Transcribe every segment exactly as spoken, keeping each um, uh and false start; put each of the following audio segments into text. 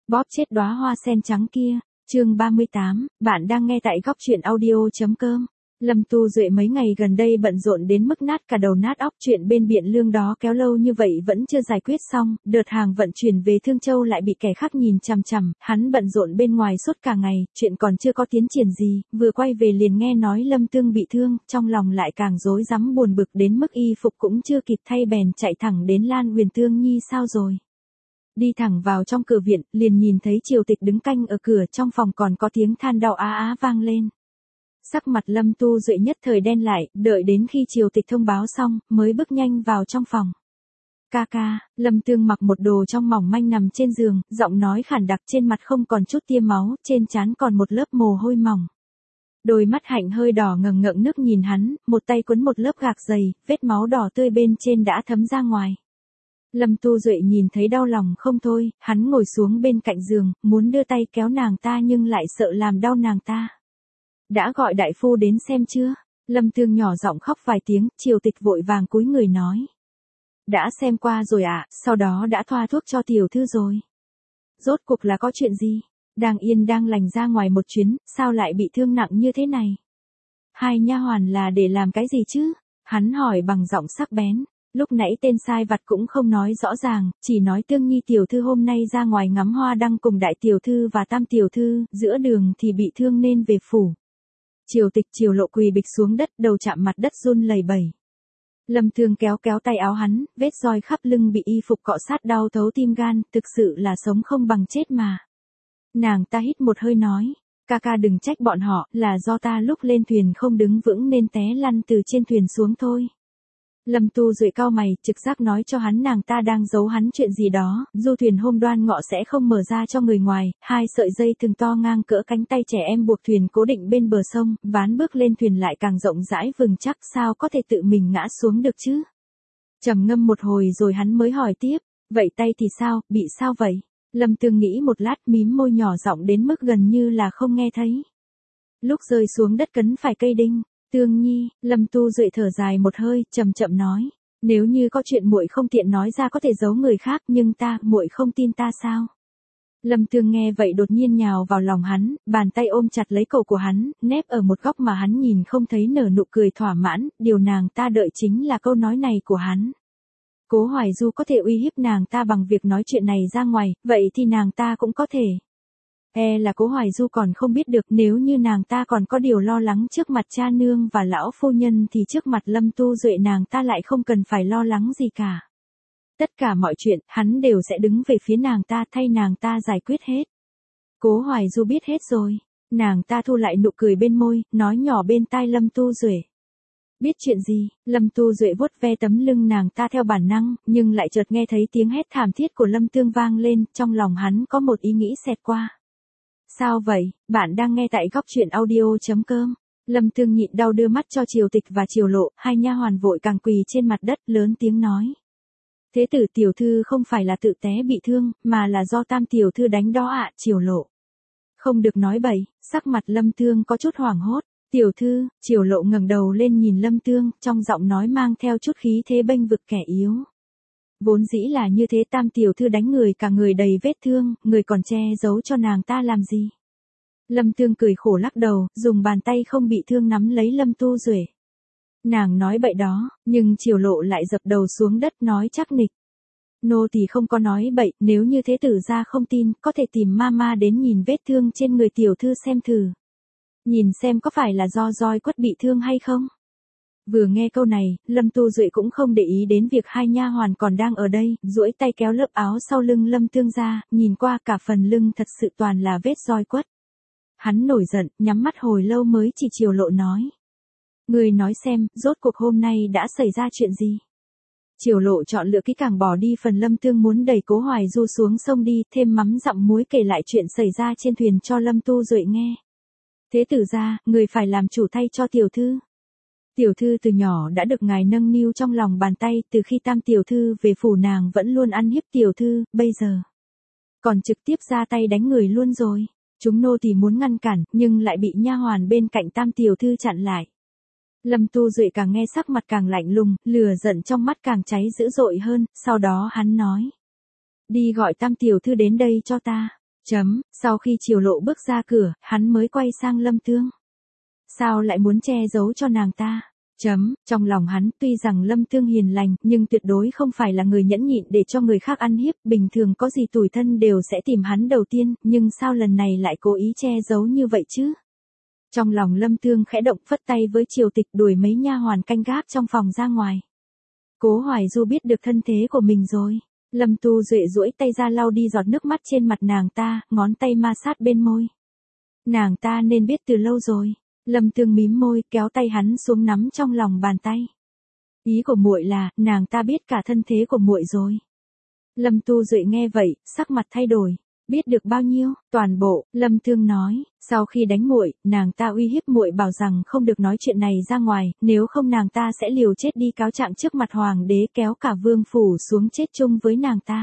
Bóp chết đóa hoa sen trắng kia, chương ba mươi tám, bạn đang nghe tại góc truyện audio.com. Lâm Tu Duệ mấy ngày gần đây bận rộn đến mức nát cả đầu nát óc, chuyện bên Biện Lương đó kéo lâu như vậy vẫn chưa giải quyết xong, đợt hàng vận chuyển về Thương Châu lại bị kẻ khác nhìn chằm chằm, hắn bận rộn bên ngoài suốt cả ngày, chuyện còn chưa có tiến triển gì, vừa quay về liền nghe nói Lâm Tương bị thương, trong lòng lại càng rối rắm buồn bực đến mức y phục cũng chưa kịp thay bèn chạy thẳng đến Lan Huyền Tương Nhi sao rồi. Đi thẳng vào trong cửa viện, liền nhìn thấy Triều Tịch đứng canh ở cửa, trong phòng còn có tiếng than đau á á vang lên. Sắc mặt Lâm Tu Duệ nhất thời đen lại, đợi đến khi Triều Tịch thông báo xong, mới bước nhanh vào trong phòng. Ca ca, Lâm Tương mặc một đồ trong mỏng manh nằm trên giường, giọng nói khản đặc, trên mặt không còn chút tia máu, trên trán còn một lớp mồ hôi mỏng. Đôi mắt hạnh hơi đỏ ngần ngợn nước nhìn hắn, một tay quấn một lớp gạc dày, vết máu đỏ tươi bên trên đã thấm ra ngoài. Lâm Tu Duệ nhìn thấy đau lòng không thôi, hắn ngồi xuống bên cạnh giường, muốn đưa tay kéo nàng ta nhưng lại sợ làm đau nàng ta. Đã gọi đại phu đến xem chưa? Lâm Tương nhỏ giọng khóc vài tiếng, Triều Tịch vội vàng cúi người nói. Đã xem qua rồi ạ, à, sau đó đã thoa thuốc cho tiểu thư rồi. Rốt cuộc là có chuyện gì? Đang yên đang lành ra ngoài một chuyến, sao lại bị thương nặng như thế này? Hai nha hoàn là để làm cái gì chứ? Hắn hỏi bằng giọng sắc bén. Lúc nãy tên sai vặt cũng không nói rõ ràng, chỉ nói Tương Nhi tiểu thư hôm nay ra ngoài ngắm hoa đăng cùng đại tiểu thư và tam tiểu thư, giữa đường thì bị thương nên về phủ. Triều Tịch Triều Lộ quỳ bịch xuống đất, đầu chạm mặt đất run lẩy bẩy. Lâm Thương kéo kéo tay áo hắn, vết roi khắp lưng bị y phục cọ sát đau thấu tim gan, thực sự là sống không bằng chết mà. Nàng ta hít một hơi nói, ca ca đừng trách bọn họ, là do ta lúc lên thuyền không đứng vững nên té lăn từ trên thuyền xuống thôi. Lâm Tu Duệ cau mày, trực giác nói cho hắn nàng ta đang giấu hắn chuyện gì đó, du thuyền hôm đoan ngọ sẽ không mở ra cho người ngoài, hai sợi dây thừng to ngang cỡ cánh tay trẻ em buộc thuyền cố định bên bờ sông, ván bước lên thuyền lại càng rộng rãi vững chắc, sao có thể tự mình ngã xuống được chứ? Trầm ngâm một hồi rồi hắn mới hỏi tiếp, vậy tay thì sao, bị sao vậy? Lâm Tương nghĩ một lát, mím môi nhỏ giọng đến mức gần như là không nghe thấy. Lúc rơi xuống đất cấn phải cây đinh. Tương Nhi, Lâm Tu Duệ thở dài một hơi, chậm chậm nói, nếu như có chuyện muội không tiện nói ra có thể giấu người khác, nhưng ta, muội không tin ta sao? Lâm Tương nghe vậy đột nhiên nhào vào lòng hắn, bàn tay ôm chặt lấy cổ của hắn, nép ở một góc mà hắn nhìn không thấy, nở nụ cười thỏa mãn, điều nàng ta đợi chính là câu nói này của hắn. Cố Hoài Du có thể uy hiếp nàng ta bằng việc nói chuyện này ra ngoài, vậy thì nàng ta cũng có thể. E là Cố Hoài Du còn không biết được, nếu như nàng ta còn có điều lo lắng trước mặt cha nương và lão phu nhân thì trước mặt Lâm Tu Duệ nàng ta lại không cần phải lo lắng gì cả. Tất cả mọi chuyện, hắn đều sẽ đứng về phía nàng ta, thay nàng ta giải quyết hết. Cố Hoài Du biết hết rồi. Nàng ta thu lại nụ cười bên môi, nói nhỏ bên tai Lâm Tu Duệ. Biết chuyện gì? Lâm Tu Duệ vuốt ve tấm lưng nàng ta theo bản năng, nhưng lại chợt nghe thấy tiếng hét thảm thiết của Lâm Tương vang lên, trong lòng hắn có một ý nghĩ xẹt qua. Sao vậy? Bạn đang nghe tại góc truyện audio.com. Lâm Tương nhịn đau đưa mắt cho Triều Tịch và Triều Lộ, hai nha hoàn vội càng quỳ trên mặt đất lớn tiếng nói. Thế tử tiểu thư không phải là tự té bị thương, mà là do tam tiểu thư đánh đó ạ, à, Triều Lộ. Không được nói bậy, sắc mặt Lâm Tương có chút hoảng hốt. Tiểu thư, Triều Lộ ngẩng đầu lên nhìn Lâm Tương, trong giọng nói mang theo chút khí thế bênh vực kẻ yếu. Vốn dĩ là như thế, tam tiểu thư đánh người cả người đầy vết thương, người còn che giấu cho nàng ta làm gì? Lâm Tương cười khổ lắc đầu, dùng bàn tay không bị thương nắm lấy Lâm Tu Duệ. Nàng nói bậy đó, nhưng Triều Lộ lại dập đầu xuống đất nói chắc nịch. Nô tỳ không có nói bậy, nếu như thế tử gia không tin, có thể tìm mama đến nhìn vết thương trên người tiểu thư xem thử. Nhìn xem có phải là do roi quất bị thương hay không? Vừa nghe câu này, Lâm Tu Duệ cũng không để ý đến việc hai nha hoàn còn đang ở đây, duỗi tay kéo lớp áo sau lưng Lâm Tương ra, nhìn qua cả phần lưng thật sự toàn là vết roi quất. Hắn nổi giận, nhắm mắt hồi lâu mới chỉ Triều Lộ nói. Người nói xem, rốt cuộc hôm nay đã xảy ra chuyện gì? Triều Lộ chọn lựa kỹ càng bỏ đi phần Lâm Tương muốn đẩy Cố Hoài Du xuống sông đi, thêm mắm dặm muối kể lại chuyện xảy ra trên thuyền cho Lâm Tu Duệ nghe. Thế tử gia, người phải làm chủ thay cho tiểu thư. Tiểu thư từ nhỏ đã được ngài nâng niu trong lòng bàn tay, từ khi tam tiểu thư về phủ nàng vẫn luôn ăn hiếp tiểu thư, bây giờ còn trực tiếp ra tay đánh người luôn rồi. Chúng nô thì muốn ngăn cản, nhưng lại bị nha hoàn bên cạnh tam tiểu thư chặn lại. Lâm Tu Duệ càng nghe sắc mặt càng lạnh lùng, lửa giận trong mắt càng cháy dữ dội hơn, sau đó hắn nói. Đi gọi tam tiểu thư đến đây cho ta. Chấm, sau khi Triều Lộ bước ra cửa, hắn mới quay sang Lâm Tương. Sao lại muốn che giấu cho nàng ta? Chấm, trong lòng hắn tuy rằng Lâm Tương hiền lành, nhưng tuyệt đối không phải là người nhẫn nhịn để cho người khác ăn hiếp, bình thường có gì tủi thân đều sẽ tìm hắn đầu tiên, nhưng sao lần này lại cố ý che giấu như vậy chứ? Trong lòng Lâm Tương khẽ động, phất tay với Triều Tịch đuổi mấy nha hoàn canh gác trong phòng ra ngoài. Cố Hoài Du biết được thân thế của mình rồi. Lâm Tu Duệ duỗi tay ra lau đi giọt nước mắt trên mặt nàng ta, ngón tay ma sát bên môi. Nàng ta nên biết từ lâu rồi. Lâm Tương mím môi, kéo tay hắn xuống nắm trong lòng bàn tay. Ý của muội là, nàng ta biết cả thân thế của muội rồi. Lâm Tu Duệ nghe vậy, sắc mặt thay đổi. Biết được bao nhiêu? Toàn bộ, Lâm Tương nói, sau khi đánh muội, nàng ta uy hiếp muội bảo rằng không được nói chuyện này ra ngoài, nếu không nàng ta sẽ liều chết đi cáo trạng trước mặt hoàng đế, kéo cả vương phủ xuống chết chung với nàng ta.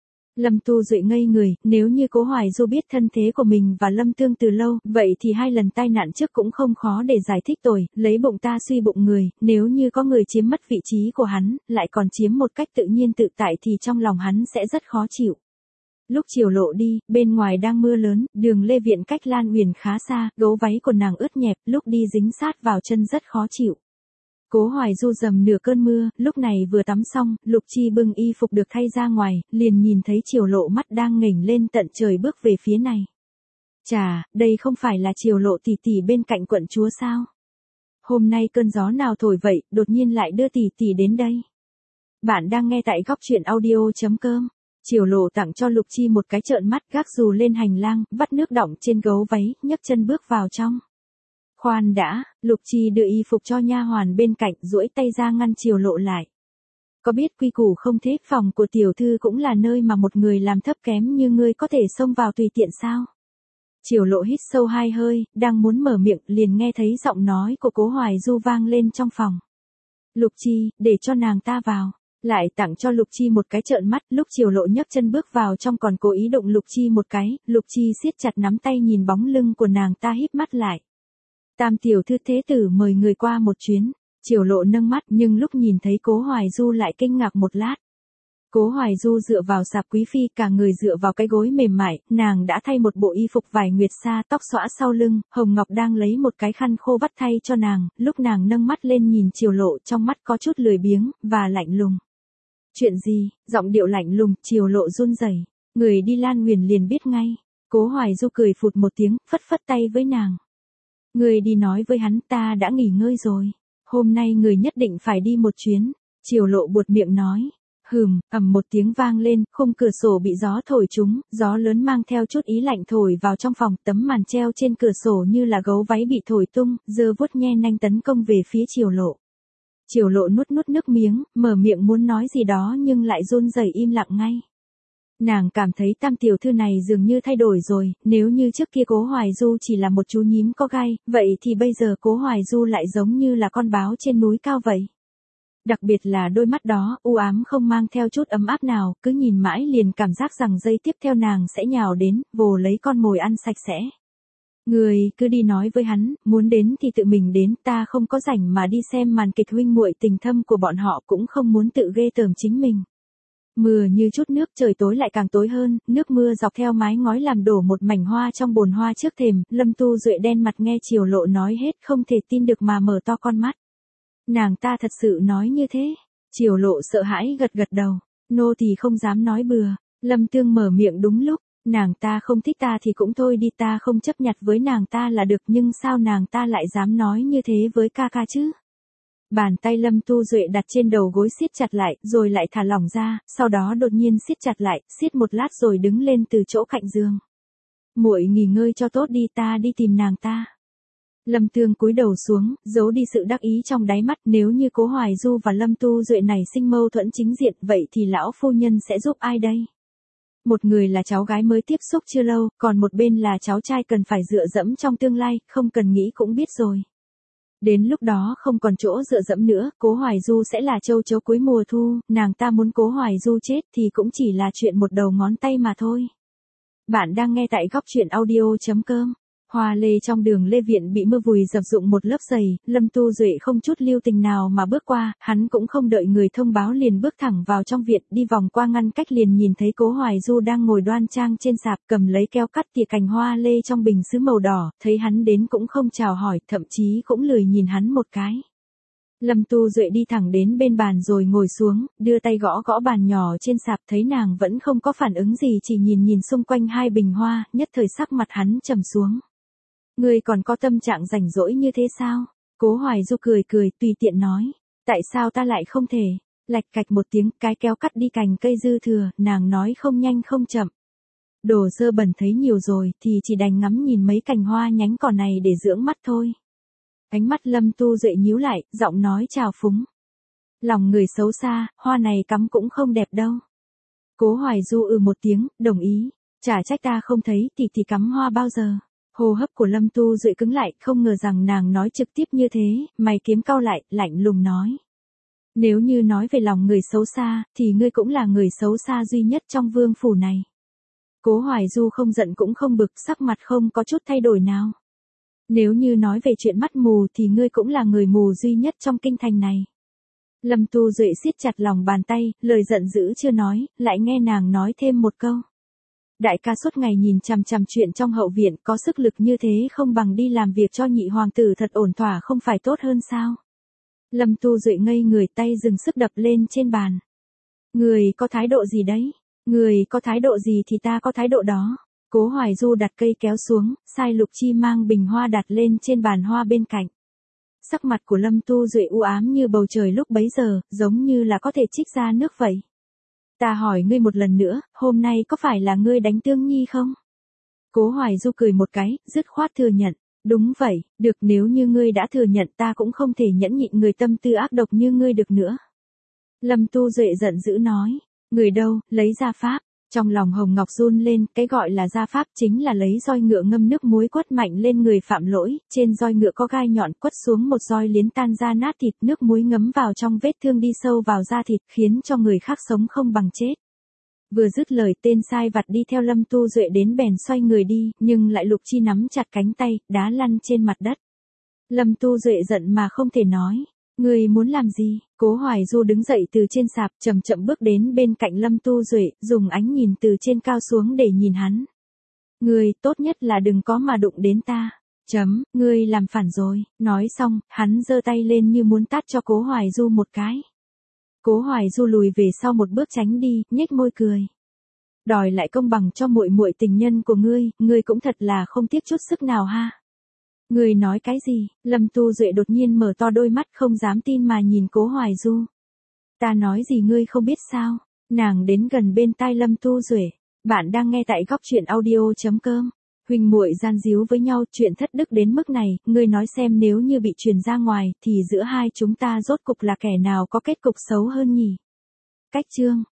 Lâm Tu Duệ ngây người, nếu như Cố Hoài Du biết thân thế của mình và Lâm Tương từ lâu, vậy thì hai lần tai nạn trước cũng không khó để giải thích tội, lấy bụng ta suy bụng người, nếu như có người chiếm mất vị trí của hắn, lại còn chiếm một cách tự nhiên tự tại thì trong lòng hắn sẽ rất khó chịu. Lúc Triều Lộ đi, bên ngoài đang mưa lớn, đường Lê Viện cách Lan Uyển khá xa, gấu váy của nàng ướt nhẹp, lúc đi dính sát vào chân rất khó chịu. Cố Hoài Du dầm nửa cơn mưa, lúc này vừa tắm xong, Lục Chi bưng y phục được thay ra ngoài, liền nhìn thấy Triều Lộ mắt đang nghểnh lên tận trời bước về phía này. Chà, đây không phải là Triều Lộ tỷ tỷ bên cạnh quận chúa sao? Hôm nay cơn gió nào thổi vậy, đột nhiên lại đưa tỷ tỷ đến đây. Bạn đang nghe tại góc truyện audio chấm com. Triều Lộ tặng cho Lục Chi một cái trợn mắt, gác dù lên hành lang, vắt nước đọng trên gấu váy, nhấc chân bước vào trong. Khoan đã, Lục Chi đưa y phục cho nha hoàn bên cạnh, duỗi tay ra ngăn Triều Lộ lại. Có biết quy củ không thế, phòng của tiểu thư cũng là nơi mà một người làm thấp kém như ngươi có thể xông vào tùy tiện sao? Triều Lộ hít sâu hai hơi, đang muốn mở miệng, liền nghe thấy giọng nói của Cố Hoài Du vang lên trong phòng. Lục Chi, để cho nàng ta vào. Lại tặng cho Lục Chi một cái trợn mắt, lúc Triều Lộ nhấc chân bước vào trong còn cố ý đụng Lục Chi một cái, Lục Chi siết chặt nắm tay nhìn bóng lưng của nàng ta híp mắt lại. Tam tiểu thư thế tử mời người qua một chuyến. Triều Lộ nâng mắt, nhưng lúc nhìn thấy Cố Hoài Du lại kinh ngạc một lát. Cố Hoài Du dựa vào sạp quý phi, cả người dựa vào cái gối mềm mại, nàng đã thay một bộ y phục vải nguyệt sa, tóc xõa sau lưng, Hồng Ngọc đang lấy một cái khăn khô vắt thay cho nàng, lúc nàng nâng mắt lên nhìn Triều Lộ, trong mắt có chút lười biếng và lạnh lùng. Chuyện gì? Giọng điệu lạnh lùng, Triều Lộ run rẩy. Người đi Lan Uyển liền biết ngay. Cố Hoài Du cười phụt một tiếng, phất phất tay với nàng. Người đi nói với hắn, ta đã nghỉ ngơi rồi. Hôm nay người nhất định phải đi một chuyến. Triều Lộ buột miệng nói. Hừm, ầm một tiếng vang lên, khung cửa sổ bị gió thổi trúng, gió lớn mang theo chút ý lạnh thổi vào trong phòng, tấm màn treo trên cửa sổ như là gấu váy bị thổi tung, giơ vuốt nhe nanh tấn công về phía Triều Lộ. Triều Lộ nuốt nuốt nước miếng, mở miệng muốn nói gì đó nhưng lại run rẩy im lặng ngay. Nàng cảm thấy Tam tiểu thư này dường như thay đổi rồi, nếu như trước kia Cố Hoài Du chỉ là một chú nhím có gai, vậy thì bây giờ Cố Hoài Du lại giống như là con báo trên núi cao vậy. Đặc biệt là đôi mắt đó, u ám không mang theo chút ấm áp nào, cứ nhìn mãi liền cảm giác rằng giây tiếp theo nàng sẽ nhào đến, vồ lấy con mồi ăn sạch sẽ. Người cứ đi nói với hắn, muốn đến thì tự mình đến, ta không có rảnh mà đi xem màn kịch huynh muội tình thâm của bọn họ, cũng không muốn tự ghê tởm chính mình. Mưa như chút nước, trời tối lại càng tối hơn, nước mưa dọc theo mái ngói làm đổ một mảnh hoa trong bồn hoa trước thềm, Lâm Tu Duệ đen mặt nghe Triều Lộ nói hết không thể tin được mà mở to con mắt. Nàng ta thật sự nói như thế? Triều Lộ sợ hãi gật gật đầu, nô tỳ không dám nói bừa. Lâm Tương mở miệng đúng lúc. Nàng ta không thích ta thì cũng thôi đi, ta không chấp nhặt với nàng ta là được, nhưng sao nàng ta lại dám nói như thế với ca ca chứ? Bàn tay Lâm Tu Duệ đặt trên đầu gối siết chặt lại, rồi lại thả lỏng ra, sau đó đột nhiên siết chặt lại, siết một lát rồi đứng lên từ chỗ cạnh giường. Muội nghỉ ngơi cho tốt đi, ta đi tìm nàng ta. Lâm Tương cúi đầu xuống, giấu đi sự đắc ý trong đáy mắt, nếu như Cố Hoài Du và Lâm Tu Duệ này sinh mâu thuẫn chính diện, vậy thì lão phu nhân sẽ giúp ai đây? Một người là cháu gái mới tiếp xúc chưa lâu, còn một bên là cháu trai cần phải dựa dẫm trong tương lai, không cần nghĩ cũng biết rồi. Đến lúc đó không còn chỗ dựa dẫm nữa, Cố Hoài Du sẽ là châu chấu cuối mùa thu, nàng ta muốn Cố Hoài Du chết thì cũng chỉ là chuyện một đầu ngón tay mà thôi. Bạn đang nghe tại góc truyện audio chấm com. Hoa lê trong đường Lê Viện bị mưa vùi dập dụng một lớp dày, Lâm Tu Duệ không chút lưu tình nào mà bước qua, hắn cũng không đợi người thông báo liền bước thẳng vào trong viện, đi vòng qua ngăn cách liền nhìn thấy Cố Hoài Du đang ngồi đoan trang trên sạp, cầm lấy keo cắt tỉa cành hoa lê trong bình sứ màu đỏ, thấy hắn đến cũng không chào hỏi, thậm chí cũng lười nhìn hắn một cái. Lâm Tu Duệ đi thẳng đến bên bàn rồi ngồi xuống, đưa tay gõ gõ bàn nhỏ trên sạp, thấy nàng vẫn không có phản ứng gì, chỉ nhìn nhìn xung quanh hai bình hoa, nhất thời sắc mặt hắn trầm xuống. Ngươi còn có tâm trạng rảnh rỗi như thế sao? Cố Hoài Du cười cười, tùy tiện nói. Tại sao ta lại không thể? Lạch cạch một tiếng, cái kéo cắt đi cành cây dư thừa, nàng nói không nhanh không chậm. Đồ dơ bẩn thấy nhiều rồi, thì chỉ đành ngắm nhìn mấy cành hoa nhánh cỏ này để dưỡng mắt thôi. Ánh mắt Lâm Tu Duệ nhíu lại, giọng nói trào phúng. Lòng người xấu xa, hoa này cắm cũng không đẹp đâu. Cố Hoài Du ừ một tiếng, đồng ý. Chả trách ta không thấy thì thì cắm hoa bao giờ. Hô hấp của Lâm Tu Duệ cứng lại, không ngờ rằng nàng nói trực tiếp như thế, mày kiếm cau lại, lạnh lùng nói. Nếu như nói về lòng người xấu xa, thì ngươi cũng là người xấu xa duy nhất trong vương phủ này. Cố Hoài Du không giận cũng không bực, sắc mặt không có chút thay đổi nào. Nếu như nói về chuyện mắt mù thì ngươi cũng là người mù duy nhất trong kinh thành này. Lâm Tu Duệ siết chặt lòng bàn tay, lời giận dữ chưa nói, lại nghe nàng nói thêm một câu. Đại ca suốt ngày nhìn chằm chằm chuyện trong hậu viện, có sức lực như thế không bằng đi làm việc cho nhị hoàng tử thật ổn thỏa không phải tốt hơn sao? Lâm Tu Duệ ngây người, tay dừng sức đập lên trên bàn. Người có thái độ gì đấy? Người có thái độ gì thì ta có thái độ đó. Cố Hoài Du đặt cây kéo xuống, sai Lục Chi mang bình hoa đặt lên trên bàn hoa bên cạnh. Sắc mặt của Lâm Tu Duệ u ám như bầu trời lúc bấy giờ, giống như là có thể trích ra nước vậy. Ta hỏi ngươi một lần nữa, hôm nay có phải là ngươi đánh Tương Nhi không? Cố Hoài Du cười một cái, dứt khoát thừa nhận. Đúng vậy, được, nếu như ngươi đã thừa nhận ta cũng không thể nhẫn nhịn người tâm tư ác độc như ngươi được nữa. Lâm Tu Duệ giận dữ nói. Người đâu, lấy ra pháp. Trong lòng Hồng Ngọc run lên, cái gọi là gia pháp chính là lấy roi ngựa ngâm nước muối quất mạnh lên người phạm lỗi, trên roi ngựa có gai nhọn quất xuống một roi liến tan ra nát thịt, nước muối ngấm vào trong vết thương đi sâu vào da thịt, khiến cho người khác sống không bằng chết. Vừa dứt lời, tên sai vặt đi theo Lâm Tu Duệ đến bèn xoay người đi, nhưng lại Lục Chi nắm chặt cánh tay, đá lăn trên mặt đất. Lâm Tu Duệ giận mà không thể nói. Ngươi muốn làm gì? Cố Hoài Du đứng dậy từ trên sạp, chậm chậm bước đến bên cạnh Lâm Tu Duệ, dùng ánh nhìn từ trên cao xuống để nhìn hắn. Ngươi, tốt nhất là đừng có mà đụng đến ta. Chấm, ngươi làm phản rồi. Nói xong, hắn giơ tay lên như muốn tát cho Cố Hoài Du một cái. Cố Hoài Du lùi về sau một bước tránh đi, nhếch môi cười. Đòi lại công bằng cho muội muội tình nhân của ngươi, ngươi cũng thật là không tiếc chút sức nào ha. Ngươi nói cái gì? Lâm Tu Duệ đột nhiên mở to đôi mắt không dám tin mà nhìn Cố Hoài Du. Ta nói gì ngươi không biết sao? Nàng đến gần bên tai Lâm Tu Duệ. Bạn đang nghe tại góc truyện audio chấm com. Huỳnh muội gian díu với nhau, chuyện thất đức đến mức này, ngươi nói xem nếu như bị truyền ra ngoài, thì giữa hai chúng ta rốt cục là kẻ nào có kết cục xấu hơn nhỉ? Cách chương